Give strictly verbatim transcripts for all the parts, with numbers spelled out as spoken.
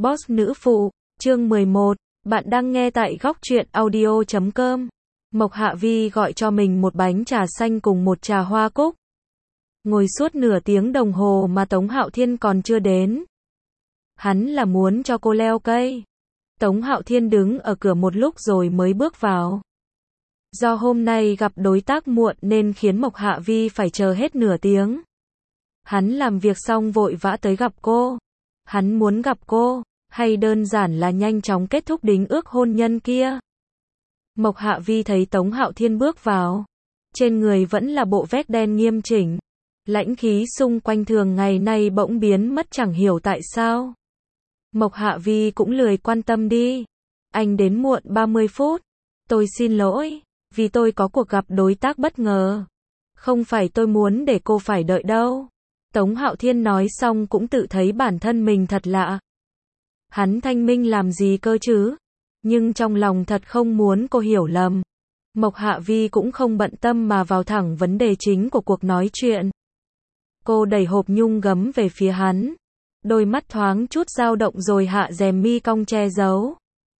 Boss nữ phụ, chương mười một, bạn đang nghe tại góc truyện audio chấm com. Mộc Hạ Vi gọi cho mình một bánh trà xanh cùng một trà hoa cúc. Ngồi suốt nửa tiếng đồng hồ mà Tống Hạo Thiên còn chưa đến. Hắn là muốn cho cô leo cây. Tống Hạo Thiên đứng ở cửa một lúc rồi mới bước vào. Do hôm nay gặp đối tác muộn nên khiến Mộc Hạ Vi phải chờ hết nửa tiếng. Hắn làm việc xong vội vã tới gặp cô. Hắn muốn gặp cô, hay đơn giản là nhanh chóng kết thúc đính ước hôn nhân kia. Mộc Hạ Vi thấy Tống Hạo Thiên bước vào. Trên người vẫn là bộ vest đen nghiêm chỉnh. Lãnh khí xung quanh thường ngày nay bỗng biến mất chẳng hiểu tại sao. Mộc Hạ Vi cũng lười quan tâm đi. Anh đến muộn ba mươi phút. Tôi xin lỗi, vì tôi có cuộc gặp đối tác bất ngờ. Không phải tôi muốn để cô phải đợi đâu. Tống Hạo Thiên nói xong cũng tự thấy bản thân mình thật lạ. Hắn thanh minh làm gì cơ chứ? Nhưng trong lòng thật không muốn cô hiểu lầm. Mộc Hạ Vi cũng không bận tâm mà vào thẳng vấn đề chính của cuộc nói chuyện. Cô đẩy hộp nhung gấm về phía hắn. Đôi mắt thoáng chút dao động rồi hạ rèm mi cong che giấu.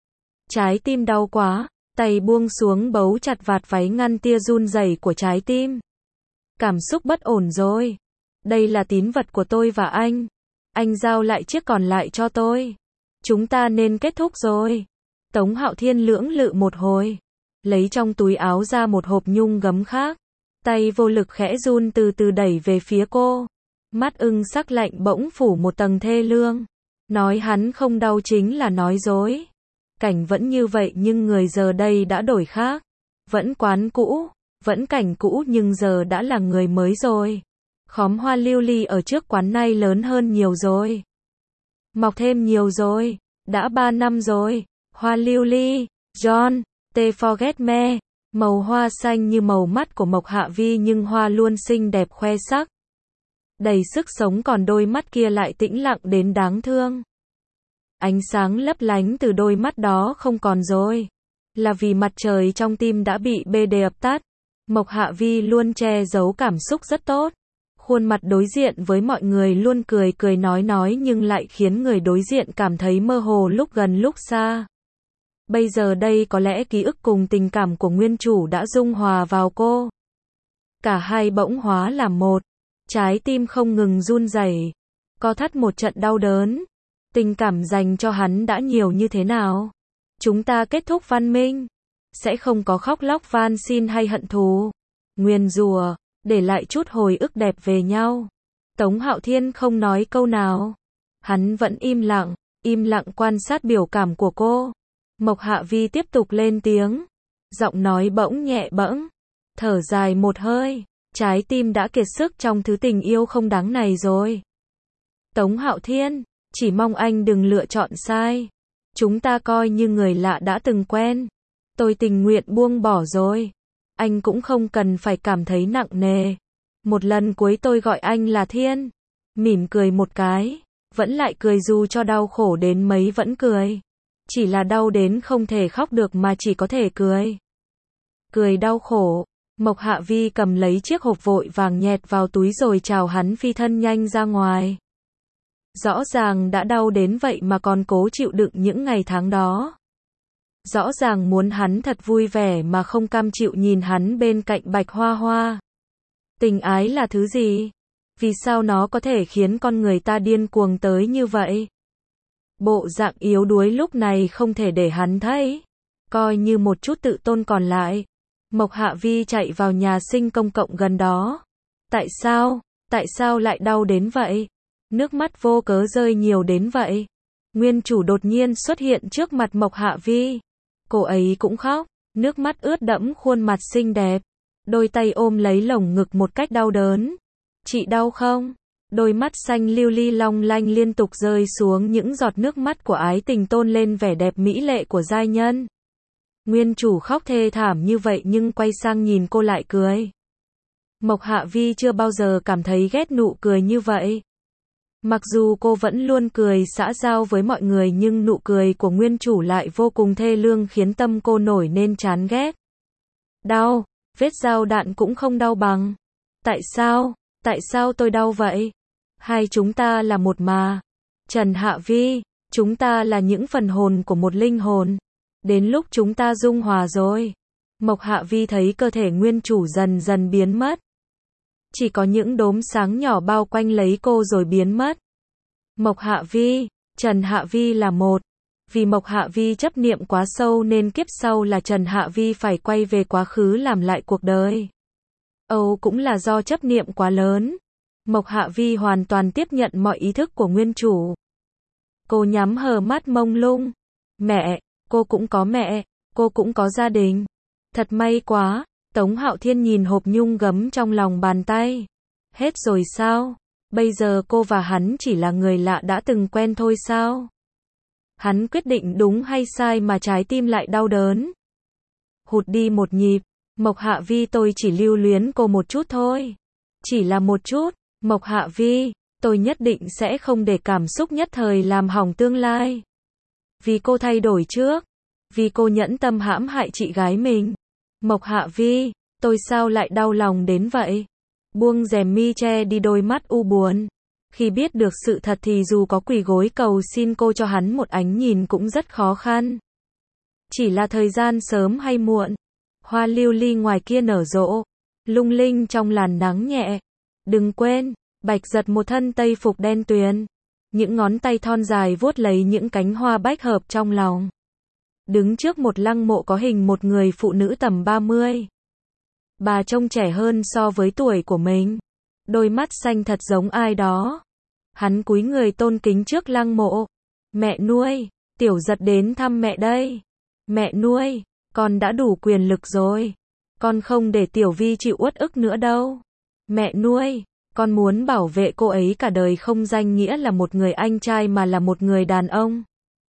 Trái tim đau quá, tay buông xuống bấu chặt vạt váy ngăn tia run rẩy của trái tim. Cảm xúc bất ổn rồi. Đây là tín vật của tôi và anh. Anh giao lại chiếc còn lại cho tôi. Chúng ta nên kết thúc rồi. Tống Hạo Thiên lưỡng lự một hồi. Lấy trong túi áo ra một hộp nhung gấm khác. Tay vô lực khẽ run từ từ đẩy về phía cô. Mắt ưng sắc lạnh bỗng phủ một tầng thê lương. Nói hắn không đau chính là nói dối. Cảnh vẫn như vậy nhưng người giờ đây đã đổi khác. Vẫn quán cũ, vẫn cảnh cũ nhưng giờ đã là người mới rồi. Khóm hoa lưu ly ở trước quán nay lớn hơn nhiều rồi. Mọc thêm nhiều rồi. Đã ba năm rồi. Hoa lưu ly, John, T Forget Me. Màu hoa xanh như màu mắt của Mộc Hạ Vi nhưng hoa luôn xinh đẹp khoe sắc. Đầy sức sống còn đôi mắt kia lại tĩnh lặng đến đáng thương. Ánh sáng lấp lánh từ đôi mắt đó không còn rồi. Là vì mặt trời trong tim đã bị bê đê ập tắt. Mộc Hạ Vi luôn che giấu cảm xúc rất tốt. Khuôn mặt đối diện với mọi người luôn cười cười nói nói nhưng lại khiến người đối diện cảm thấy mơ hồ lúc gần lúc xa. Bây giờ đây có lẽ ký ức cùng tình cảm của nguyên chủ đã dung hòa vào cô. Cả hai bỗng hóa làm một. Trái tim không ngừng run rẩy. Co thắt một trận đau đớn. Tình cảm dành cho hắn đã nhiều như thế nào? Chúng ta kết thúc văn minh. Sẽ không có khóc lóc van xin hay hận thù. Nguyền rủa. Để lại chút hồi ức đẹp về nhau. Tống Hạo Thiên không nói câu nào. Hắn vẫn im lặng, im lặng quan sát biểu cảm của cô. Mộc Hạ Vi tiếp tục lên tiếng. Giọng nói bỗng nhẹ bẫng. Thở dài một hơi. Trái tim đã kiệt sức trong thứ tình yêu không đáng này rồi. Tống Hạo Thiên, chỉ mong anh đừng lựa chọn sai. Chúng ta coi như người lạ đã từng quen. Tôi tình nguyện buông bỏ rồi. Anh cũng không cần phải cảm thấy nặng nề. Một lần cuối tôi gọi anh là Thiên. Mỉm cười một cái. Vẫn lại cười dù cho đau khổ đến mấy vẫn cười. Chỉ là đau đến không thể khóc được mà chỉ có thể cười. Cười đau khổ. Mộc Hạ Vi cầm lấy chiếc hộp vội vàng nhét vào túi rồi chào hắn phi thân nhanh ra ngoài. Rõ ràng đã đau đến vậy mà còn cố chịu đựng những ngày tháng đó. Rõ ràng muốn hắn thật vui vẻ mà không cam chịu nhìn hắn bên cạnh Bạch Hoa Hoa. Tình ái là thứ gì? Vì sao nó có thể khiến con người ta điên cuồng tới như vậy? Bộ dạng yếu đuối lúc này không thể để hắn thấy. Coi như một chút tự tôn còn lại. Mộc Hạ Vi chạy vào nhà sinh công cộng gần đó. Tại sao? Tại sao lại đau đến vậy? Nước mắt vô cớ rơi nhiều đến vậy? Nguyên chủ đột nhiên xuất hiện trước mặt Mộc Hạ Vi. Cô ấy cũng khóc, nước mắt ướt đẫm khuôn mặt xinh đẹp. Đôi tay ôm lấy lồng ngực một cách đau đớn. Chị đau không? Đôi mắt xanh lưu ly long lanh liên tục rơi xuống những giọt nước mắt của ái tình tôn lên vẻ đẹp mỹ lệ của giai nhân. Nguyên chủ khóc thê thảm như vậy nhưng quay sang nhìn cô lại cười. Mộc Hạ Vi chưa bao giờ cảm thấy ghét nụ cười như vậy. Mặc dù cô vẫn luôn cười xã giao với mọi người nhưng nụ cười của nguyên chủ lại vô cùng thê lương khiến tâm cô nổi nên chán ghét. Đau, vết dao đạn cũng không đau bằng. Tại sao? Tại sao tôi đau vậy? Hai chúng ta là một mà. Trần Hạ Vi, Chúng ta là những phần hồn của một linh hồn. Đến lúc chúng ta dung hòa rồi. Mộc Hạ Vi thấy cơ thể nguyên chủ dần dần biến mất. Chỉ có những đốm sáng nhỏ bao quanh lấy cô rồi biến mất. Mộc Hạ Vi, Trần Hạ Vi là một. Vì Mộc Hạ Vi chấp niệm quá sâu nên kiếp sau là Trần Hạ Vi phải quay về quá khứ làm lại cuộc đời. Âu cũng là do chấp niệm quá lớn. Mộc Hạ Vi hoàn toàn tiếp nhận mọi ý thức của nguyên chủ. Cô nhắm hờ mắt mông lung. Mẹ, cô cũng có mẹ, cô cũng có gia đình. Thật may quá. Tống Hạo Thiên nhìn hộp nhung gấm trong lòng bàn tay. Hết rồi sao? Bây giờ cô và hắn chỉ là người lạ đã từng quen thôi sao? Hắn quyết định đúng hay sai mà trái tim lại đau đớn. Hụt đi một nhịp. Mộc Hạ Vi, tôi chỉ lưu luyến cô một chút thôi. Chỉ là một chút. Mộc Hạ Vi, tôi nhất định sẽ không để cảm xúc nhất thời làm hỏng tương lai. Vì cô thay đổi trước. Vì cô nhẫn tâm hãm hại chị gái mình. Mộc Hạ Vi, tôi sao lại đau lòng đến vậy? Buông rèm mi che đi đôi mắt u buồn. Khi biết được sự thật thì dù có quỳ gối cầu xin cô cho hắn một ánh nhìn cũng rất khó khăn. Chỉ là thời gian sớm hay muộn. Hoa lưu ly ngoài kia nở rộ. Lung linh trong làn nắng nhẹ. Đừng quên, Bạch Giật một thân tây phục đen tuyền. Những ngón tay thon dài vuốt lấy những cánh hoa bách hợp trong lòng. Đứng trước một lăng mộ có hình một người phụ nữ tầm ba mươi. Bà trông trẻ hơn so với tuổi của mình. Đôi mắt xanh thật giống ai đó. Hắn cúi người tôn kính trước lăng mộ. Mẹ nuôi, Tiểu Giật đến thăm mẹ đây. Mẹ nuôi, con đã đủ quyền lực rồi. Con không để Tiểu Vi chịu uất ức nữa đâu. Mẹ nuôi, con muốn bảo vệ cô ấy cả đời, không danh nghĩa là một người anh trai mà là một người đàn ông.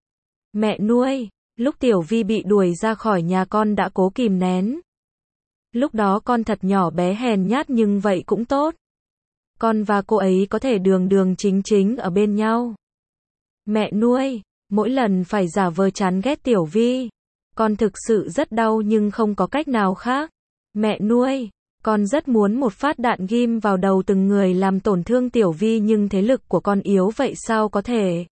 Mẹ nuôi, lúc Tiểu Vi bị đuổi ra khỏi nhà con đã cố kìm nén. Lúc đó con thật nhỏ bé hèn nhát nhưng vậy cũng tốt. Con và cô ấy có thể đường đường chính chính ở bên nhau. Mẹ nuôi, mỗi lần phải giả vờ chán ghét Tiểu Vi. Con thực sự rất đau nhưng không có cách nào khác. Mẹ nuôi, con rất muốn một phát đạn ghim vào đầu từng người làm tổn thương Tiểu Vi nhưng thế lực của con yếu vậy sao có thể.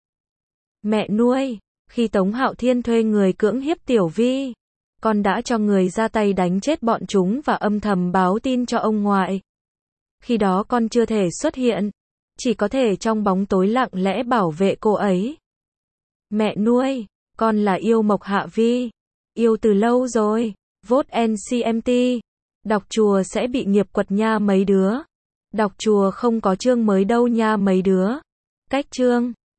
Mẹ nuôi, khi Tống Hạo Thiên thuê người cưỡng hiếp Tiểu Vi, con đã cho người ra tay đánh chết bọn chúng và âm thầm báo tin cho ông ngoại. Khi đó con chưa thể xuất hiện, chỉ có thể trong bóng tối lặng lẽ bảo vệ cô ấy. Mẹ nuôi, con là yêu Mộc Hạ Vi, yêu từ lâu rồi. Vote en xê em tê. Đọc chùa sẽ bị nghiệp quật nha mấy đứa. Đọc chùa không có chương mới đâu nha mấy đứa. Cách chương